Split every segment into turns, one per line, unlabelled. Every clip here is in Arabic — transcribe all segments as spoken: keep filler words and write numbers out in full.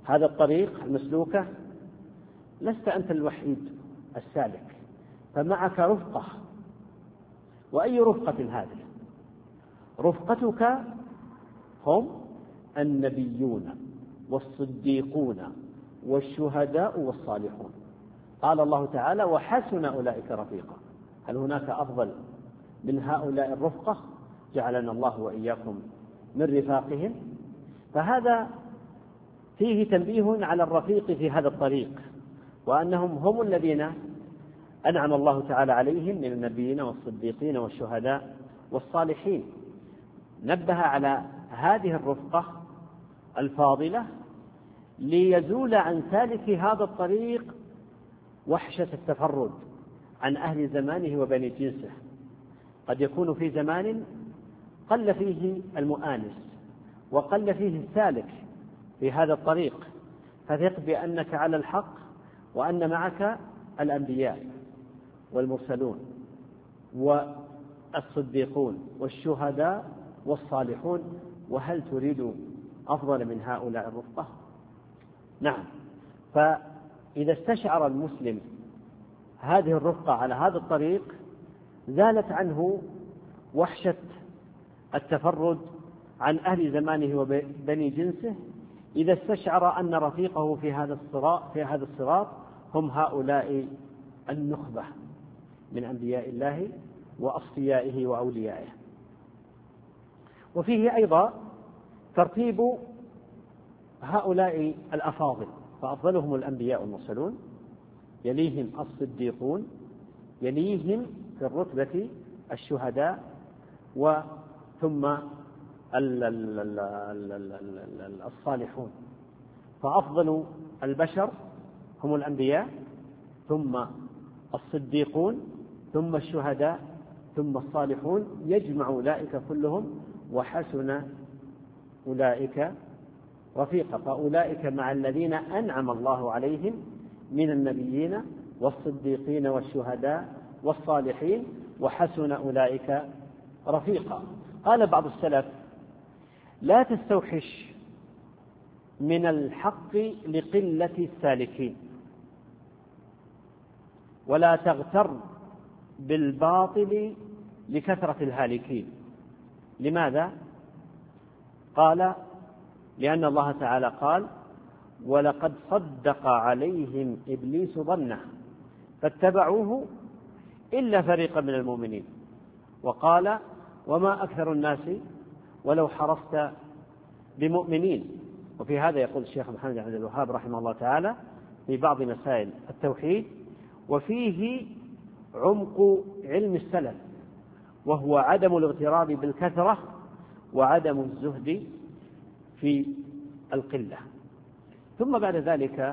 هذا الطريق المسلوكة لست أنت الوحيد السالك، فمعك رفقة. وأي رفقة هذه؟ رفقتك هم النبيون والصديقون والشهداء والصالحون. قال الله تعالى: وحسن أولئك رفيقا. هل هناك أفضل من هؤلاء الرفقة؟ جعلنا الله وإياكم من رفاقهم. فهذا فيه تنبيه على الرفيق في هذا الطريق، وأنهم هم الذين أنعم الله تعالى عليهم من النبيين والصديقين والشهداء والصالحين. نبه على هذه الرفقة الفاضلة ليزول عن سالك هذا الطريق وحشة التفرد عن أهل زمانه وبني جنسه. قد يكون في زمان قل فيه المؤانس وقل فيه السالك في هذا الطريق، فثق بأنك على الحق، وأن معك الأنبياء والمرسلون والصديقون والشهداء والصالحون. وهل تريد أفضل من هؤلاء الرفقة؟ نعم. فإذا استشعر المسلم هذه الرفقة على هذا الطريق زالت عنه وحشة التفرد عن أهل زمانه وبني جنسه، إذا استشعر أن رفيقه في هذا الصراط في هذا الصراط هم هؤلاء النخبة من أنبياء الله وأصفيائه وأوليائه. وفيه أيضا ترتيب هؤلاء الأفاضل، فأفضلهم الأنبياء والمرسلون، يليهم الصديقون، يليهم في الرتبة الشهداء، وثم الصالحون. فأفضل البشر هم الأنبياء، ثم الصديقون، ثم الشهداء، ثم الصالحون، يجمع أولئك كلهم وحسن أولئك رفيقا. فأولئك مع الذين أنعم الله عليهم من النبيين والصديقين والشهداء والصالحين، وحسن أولئك رفيقا. قال بعض السلف: لا تستوحش من الحق لقلة السالكين، ولا تغتر بالباطل لكثرة الهالكين. لماذا؟ قال: لأن الله تعالى قال: ولقد صدق عليهم إبليس ظنه فاتبعوه إلا فريقا من المؤمنين. وقال: وما أكثر الناس ولو حرصت بمؤمنين. وفي هذا يقول الشيخ محمد بن عبد الوهاب رحمه الله تعالى في بعض مسائل التوحيد: وفيه عمق علم السلف، وهو عدم الاغتراب بالكثرة وعدم الزهد في القلة. ثم بعد ذلك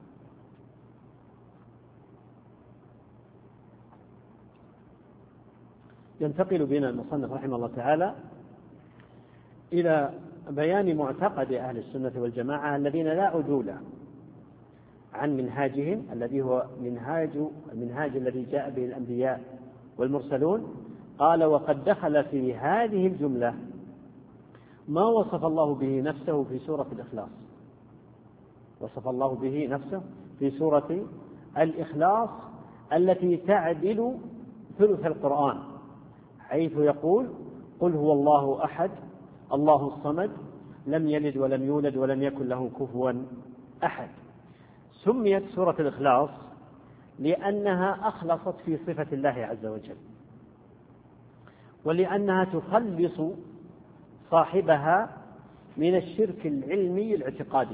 ينتقل بنا المصنف رحمه الله تعالى إلى بيان معتقد أهل السنة والجماعة الذين لا عدول عن منهاجهم، الذي هو منهاج المنهاج الذي جاء به الأنبياء والمرسلون. قال: وقد دخل في هذه الجملة ما وصف الله به نفسه في سورة الإخلاص. وصف الله به نفسه في سورة الإخلاص التي تعدل ثلث القرآن، حيث يقول: قل هو الله أحد الله الصمد لم يلد ولم يولد ولم يكن له كفوا أحد. سميت سورة الإخلاص لأنها أخلصت في صفة الله عز وجل، ولأنها تخلص صاحبها من الشرك العلمي الاعتقادي.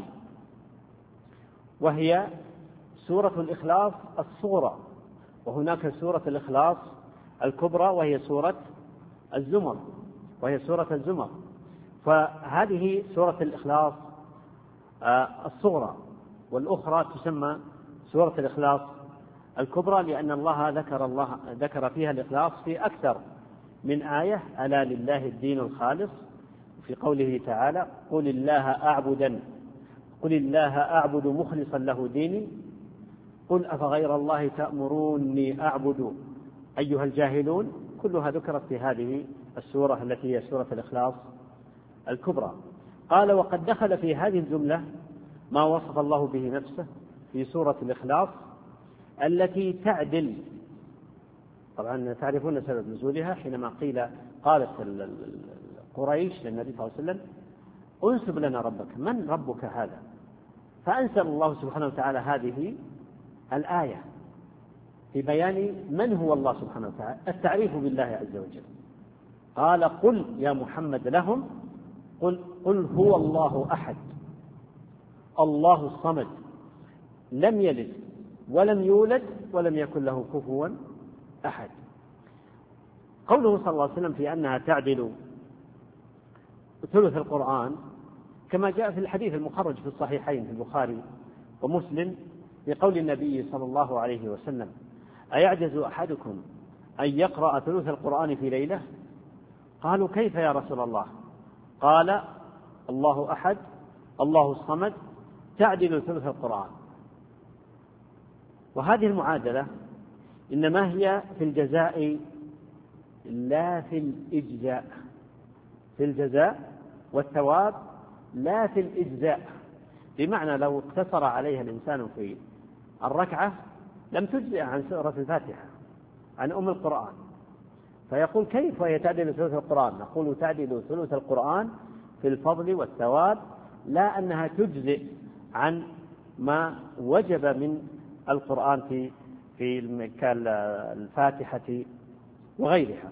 وهي سورة الإخلاص الصغرى، وهناك سورة الإخلاص الكبرى وهي سورة الزمر وهي سورة الزمر فهذه سورة الإخلاص الصغرى، والأخرى تسمى سورة الإخلاص الكبرى، لأن الله ذكر الله ذكر فيها الإخلاص في أكثر من آية: ألا لله الدين الخالص، في قوله تعالى: قل الله أعبدا قل الله أعبد مخلصا له ديني قل أفغير الله تأمروني أعبد أيها الجاهلون. كلها ذكرت في هذه السورة التي هي سورة الإخلاص الكبرى. قال: وقد دخل في هذه الجملة ما وصف الله به نفسه في سورة الإخلاص التي تعدل. طبعا تعرفون سبب نزولها حينما قيل قالت قريش للنبي صلى الله عليه وسلم انسب لنا ربك، من ربك هذا؟ فأنزل الله سبحانه وتعالى هذه الآية في بيان من هو الله سبحانه وتعالى، التعريف بالله عز وجل. قال قل يا محمد لهم قل, قل هو الله أحد الله الصمد لم يلد ولم يولد ولم يكن له كفوا أحد. قوله صلى الله عليه وسلم في أنها تعدل ثلث القرآن كما جاء في الحديث المخرج في الصحيحين في البخاري ومسلم بقول النبي صلى الله عليه وسلم أيعجز أحدكم أن يقرأ ثلث القرآن في ليلة؟ قالوا كيف يا رسول الله؟ قال الله أحد الله الصمد تعدل ثلث القرآن. وهذه المعادلة إنما هي في الجزاء لا في الإجزاء، في الجزاء والثواب لا في الإجزاء، بمعنى لو اقتصر عليها الإنسان في الركعة لم تجزئ عن سورة الفاتحة عن أم القرآن، فيقول كيف هي تعدل ثلث القرآن؟ نقول تعدل ثلث القرآن في الفضل والثواب، لا أنها تجزئ عن ما وجب من القرآن في في الفاتحة وغيرها.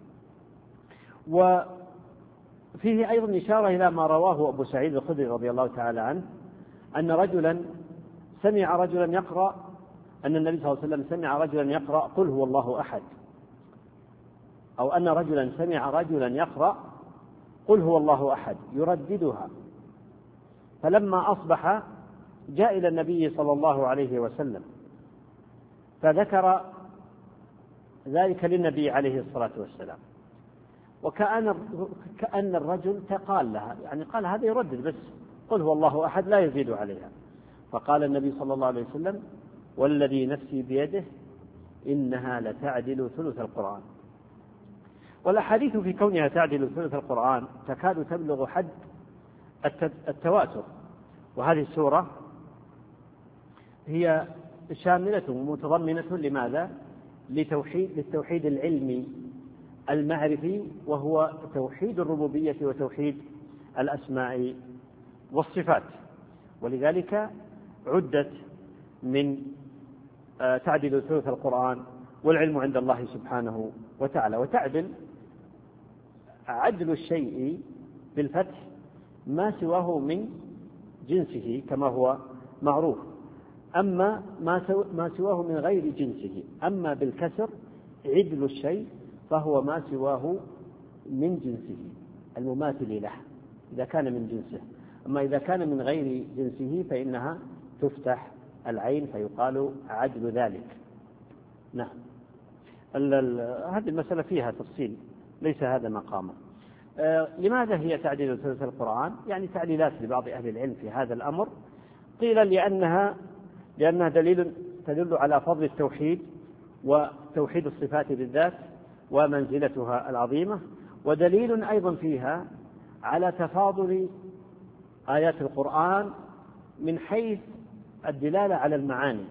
وفيه أيضا إشارة إلى ما رواه أبو سعيد الخدري رضي الله تعالى عنه أن رجلا سمع رجلا يقرأ أن النبي صلى الله عليه وسلم سمع رجلا يقرأ قل هو الله أحد، أو أن رجلا سمع رجلا يقرأ قل هو الله أحد يرددها، فلما أصبح جاء إلى النبي صلى الله عليه وسلم فذكر ذلك للنبي عليه الصلاة والسلام، وكأن كأن الرجل تقال لها، يعني قال هذا يردد بس قل هو الله أحد لا يزيد عليها. فقال النبي صلى الله عليه وسلم والذي نفسي بيده إنها لتعدل ثلث القرآن. والأحاديث في كونها تعدل ثلث القرآن تكاد تبلغ حد التواتر، وهذه السورة هي شاملة ومتضمنة لماذا؟ لتوحيد للتوحيد العلمي المعرفي، وهو توحيد الربوبية وتوحيد الأسماء والصفات، ولذلك عدت من تعدل ثلث القرآن والعلم عند الله سبحانه وتعالى. وتعدل عدل الشيء بالفتح ما سواه من جنسه كما هو معروف، أما ما سواه من غير جنسه. أما بالكسر عدل الشيء فهو ما سواه من جنسه المماثل له إذا كان من جنسه، أما إذا كان من غير جنسه فإنها تفتح العين فيقال عدل ذلك. نعم، هذه المسألة فيها تفصيل ليس هذا مقامه. آه لماذا هي تعديل ثلث القرآن؟ يعني تعليلات لبعض أهل العلم في هذا الأمر. قيل لأنها لأنها دليل تدل على فضل التوحيد وتوحيد الصفات بالذات ومنزلتها العظيمة، ودليل أيضا فيها على تفاضل آيات القرآن من حيث الدلالة على المعاني.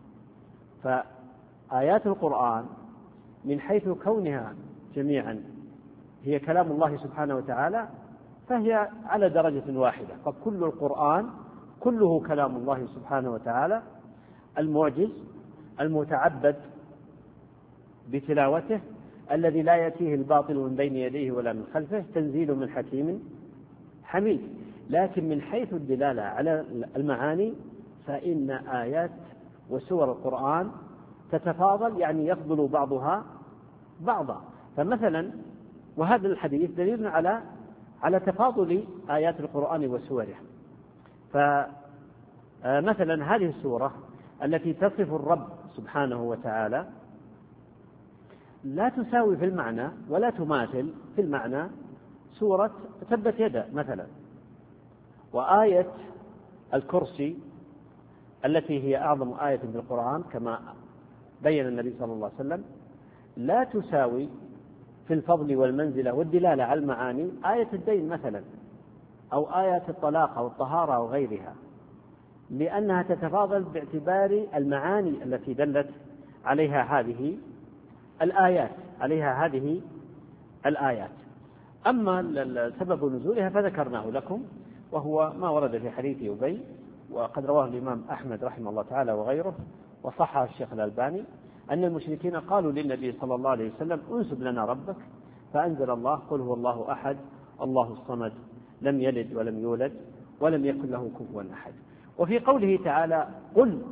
فآيات القرآن من حيث كونها جميعا هي كلام الله سبحانه وتعالى فهي على درجة واحدة، فكل القرآن كله كلام الله سبحانه وتعالى المعجز المتعبد بتلاوته الذي لا يأتيه الباطل من بين يديه ولا من خلفه تنزيل من حكيم حميد. لكن من حيث الدلالة على المعاني فإن آيات وسور القرآن تتفاضل، يعني يفضل بعضها بعضا. فمثلا وهذا الحديث دليل على على تفاضل آيات القرآن وسوره. فمثلا هذه السورة التي تصف الرب سبحانه وتعالى لا تساوي في المعنى ولا تماثل في المعنى سورة تبت يدا مثلا، وآية الكرسي التي هي أعظم آية في القرآن كما بين النبي صلى الله عليه وسلم لا تساوي في الفضل والمنزلة والدلالة على المعاني آية الدين مثلا، أو آية الطلاق أو الطهارة أو غيرها. لأنها تتفاضل باعتبار المعاني التي دلت عليها هذه الآيات عليها هذه الآيات. أما سبب نزولها فذكرناه لكم، وهو ما ورد في حديث أبي، وقد رواه الإمام أحمد رحمه الله تعالى وغيره، وصححه الشيخ الألباني، أن المشركين قالوا للنبي صلى الله عليه وسلم: انسب لنا ربك، فأنزل الله: قل هو الله أحد الله الصمد لم يلد ولم يولد ولم يكن له كفوا أحد. وفي قوله تعالى قل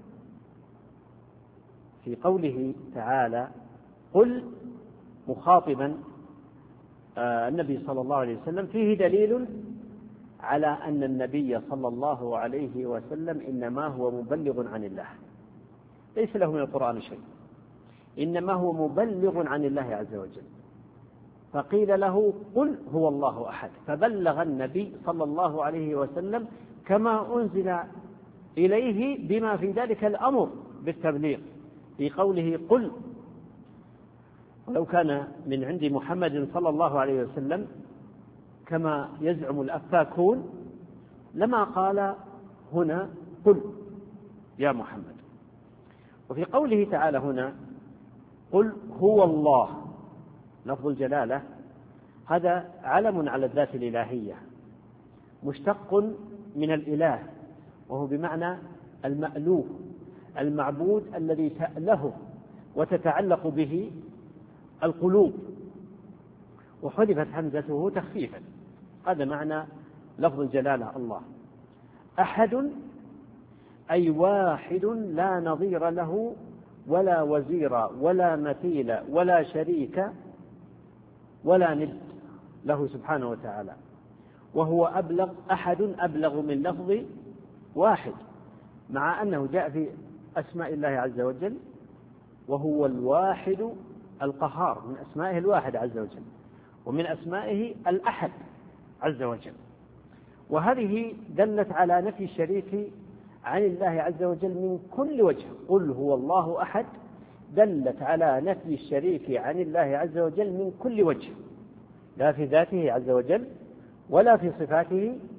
في قوله تعالى قل مخاطبا النبي صلى الله عليه وسلم فيه دليل على أن النبي صلى الله عليه وسلم إنما هو مبلغ عن الله، ليس له من القرآن شيء، إنما هو مبلغ عن الله عز وجل. فقيل له قل هو الله أحد، فبلغ النبي صلى الله عليه وسلم كما أنزل إليه بما في ذلك الأمر بالتبليغ في قوله قل. ولو كان من عند محمد صلى الله عليه وسلم كما يزعم الأفاكون لما قال هنا قل يا محمد. وفي قوله تعالى هنا قل هو الله، لفظ الجلالة هذا علم على الذات الإلهية مشتق من الإله، وهو بمعنى المألوه المعبود الذي تأله وتتعلق به القلوب، وحذفت همزته تخفيفا. هذا معنى لفظ الجلالة الله. أحد أي واحد لا نظير له ولا وزير ولا مثيل ولا شريك ولا ند له سبحانه وتعالى، وهو أبلغ أحد أبلغ من لفظ واحد، مع أنه جاء في أسماء الله عز وجل، وهو الواحد القهار، من أسمائه الواحد عز وجل، ومن أسمائه الأحد عز وجل. وهذه دلت على نفي الشريك عن الله عز وجل من كل وجه. قل هو الله أحد دلت على نفي الشريك عن الله عز وجل من كل وجه، لا في ذاته عز وجل ولا في صفاته